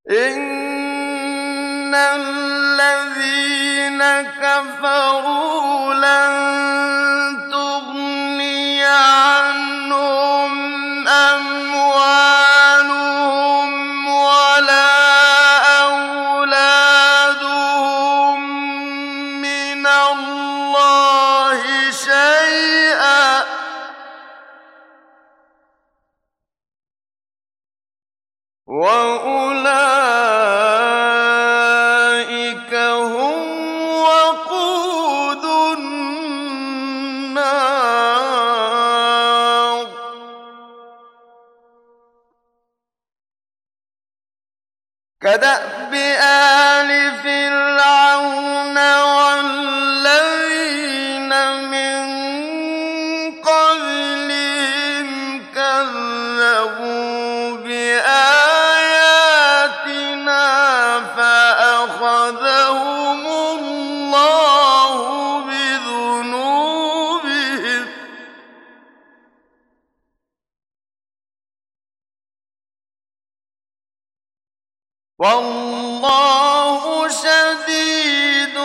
إِنَّ الَّذِينَ كَفَرُوا لَن تُغْنِيَ عَنْهُمْ أَمْوَالُهُمْ وَلَا أَوْلَادُهُم مِّنَ اللَّهِ شَيْئًا ۖ وَأُولَٰئِكَ هُمْ وَقُودُ النَّارِ كَدَأْبِ آلِ فِرْعَوْنَ وَالَّذِينَ مِن قَبْلِهِمْ كَذَّبُوا بِآيَاتِنَا فَأَخَذَهُمُ اللَّهُ بِذُنُوبِهِمْ ۗ وَاللَّهُ شَدِيدُ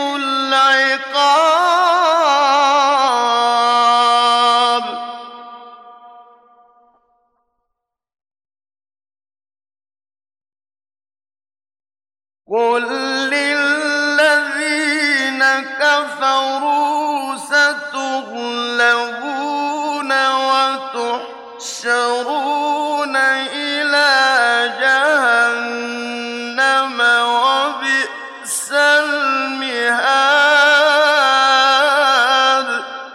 الْعِقَابِ. قُل لِّلَّذِينَ كَفَرُوا سَتُغْلَبُونَ وَتُحْشَرُونَ إِلَىٰ جَهَنَّمَ ۖ وَبِئْسَ الْمِهَادُ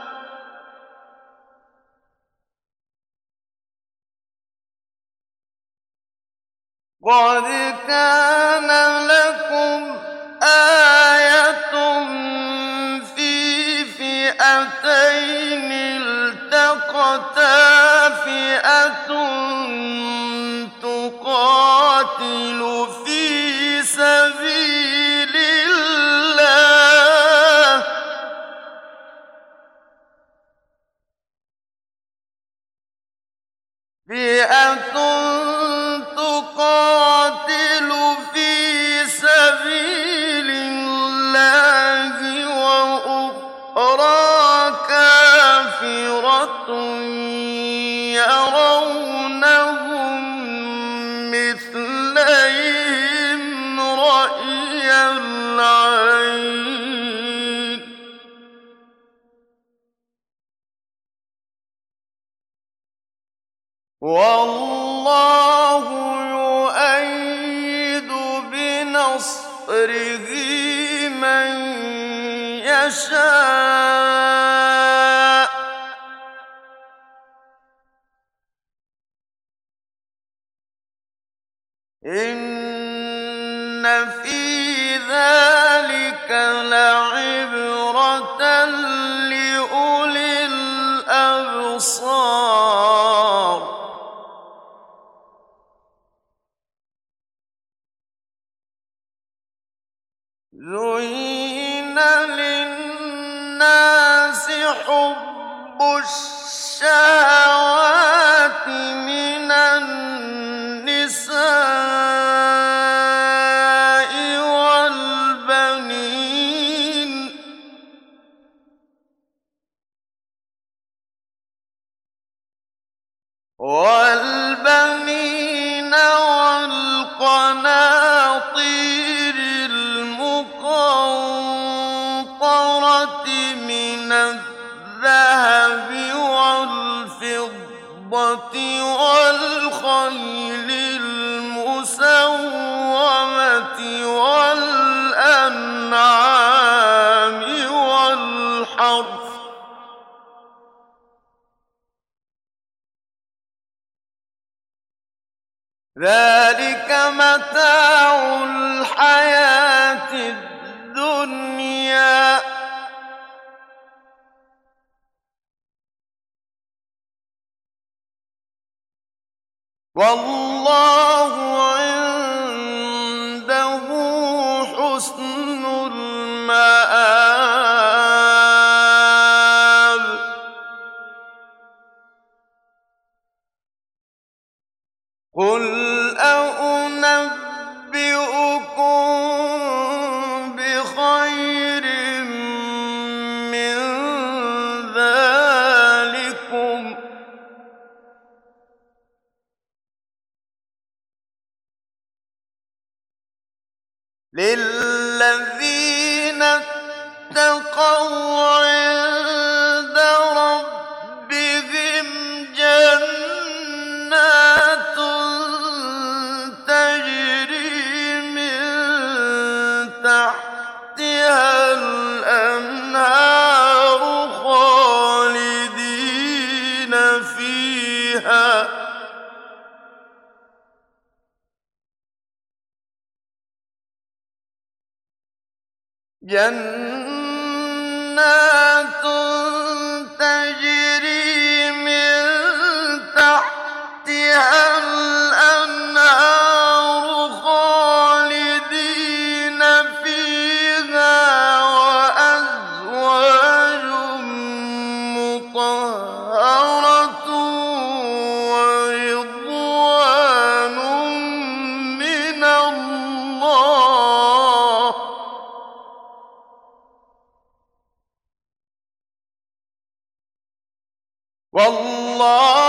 قَدْ كَانَ لَكُمْ آيَةٌ فِي فِئَتَيْنِ الْتَقَتَا ۖ فِئَةٌ تُقَاتِلُ فِي سَبِيلِ اللَّهِ وَأُخْرَىٰ كَافِرَةٌ يَرَوْنَهُم مِّثْلَيْهِمْ رَأْيَ الْعَيْنِ ۚ وَاللَّهُ يُؤَيِّدُ بِنَصْرِهِ مَن يَشَاءُ ۗ إِنَّ فِي ذَٰلِكَ لَعِبْرَةً لِّأُولِي الْأَبْصَارِ. زُيِّنَ لِلنَّاسِ حُبُّ الشَّهَوَاتِ مِنَ النِّسَاءِ وَالْبَنِينَ وَالْقَنَاطِيرِ الْمُقَنطَرَةِ مِنَ الذَّهَبِ وَالْفِضَّةِ وَالْخَيْلِ الْمُسَوَّمَةِ وَالْأَنْعَامِ وَالْحَرْثِ ۗ ذَٰلِكَ مَتَاعُ الْحَيَاةِ الدُّنْيَا ۖ وَاللَّهُ عِندَهُ حُسْنُ الْمَآبِ. قُلْ أَؤُنَبِّئُكُم للذين اتقوا عند ربهم جنات تجري من تحتها الأنهار خالدين فيها جنات تجري من تحتها الأنهار خالدين فيها وأزواج مطهرة ورضوان من الله والله